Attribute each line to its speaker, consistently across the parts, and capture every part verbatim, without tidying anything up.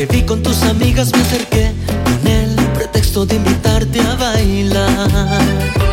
Speaker 1: Te vi con tus amigas, me acerqué con el pretexto de invitarte a bailar.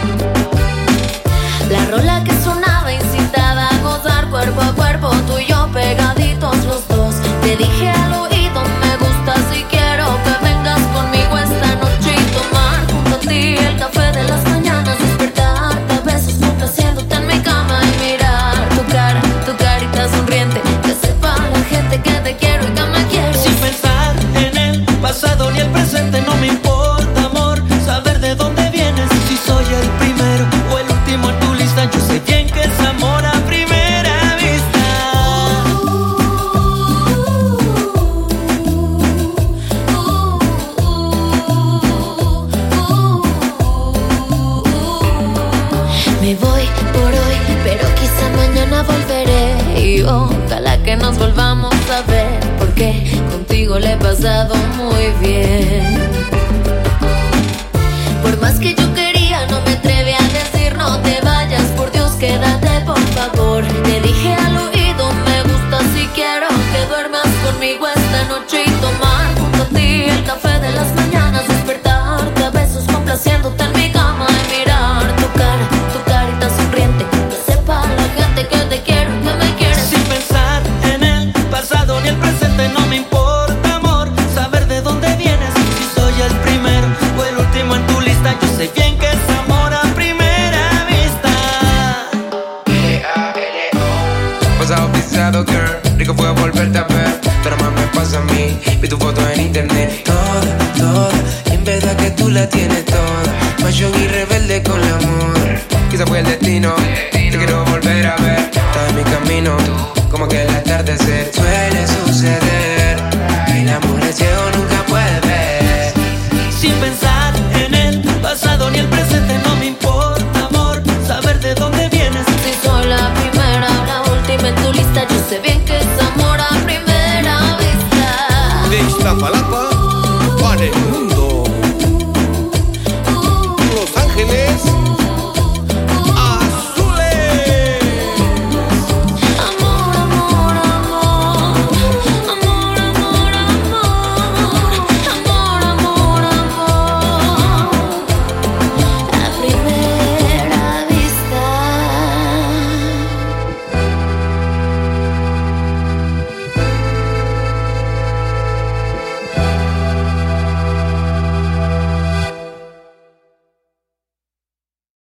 Speaker 2: La rola que sonaba incitaba a gozar cuerpo a cuerpo, tú y yo pegaditos los dos. Te dije al oído, me gustas y quiero que vengas conmigo esta noche y tomar junto a ti el café de las mañanas, despertarte a besos complaciéndote en mi cama y mirar tu cara, tu carita sonriente, que sepa la gente que te quiero y que me quieres.
Speaker 1: Sin pensar en el pasado ni el presente, no me importa, amor, saber de dónde vienes. Si soy el primero o el último en tu lista, yo sé bien que es amor a primera vista.
Speaker 2: Me voy por hoy, pero quizá mañana volveré y ojalá que nos volvamos a ver, porque contigo le he pasado muy bien. Por más que yo quería, no me atreví a decir no te vayas, por Dios quédate por favor. Te dije al oído, me gusta si quiero que duermas conmigo esta noche y tomar junto a ti el café de las mañanas, despertarte a besos complaciéndote en mi cama y mirar tu cara, tu carita sonriente, que sepa la gente que te quiero y que me quieres.
Speaker 1: Sin pensar en el pasado ni el presente, no me importa, amor, saber de dónde vienes. Si soy el primero o el último en tu lista, yo sé bien que es amor a primera vista.
Speaker 3: Pasado pisado, girl, rico fue volverte a ver, pero más me pasa a mí. Vi tu foto en internet, toda, toda, y en verdad que tú la tienes toda. Fashion y rebelde con el amor, quizá fue el destino. Te quiero volver a ver, estás en mi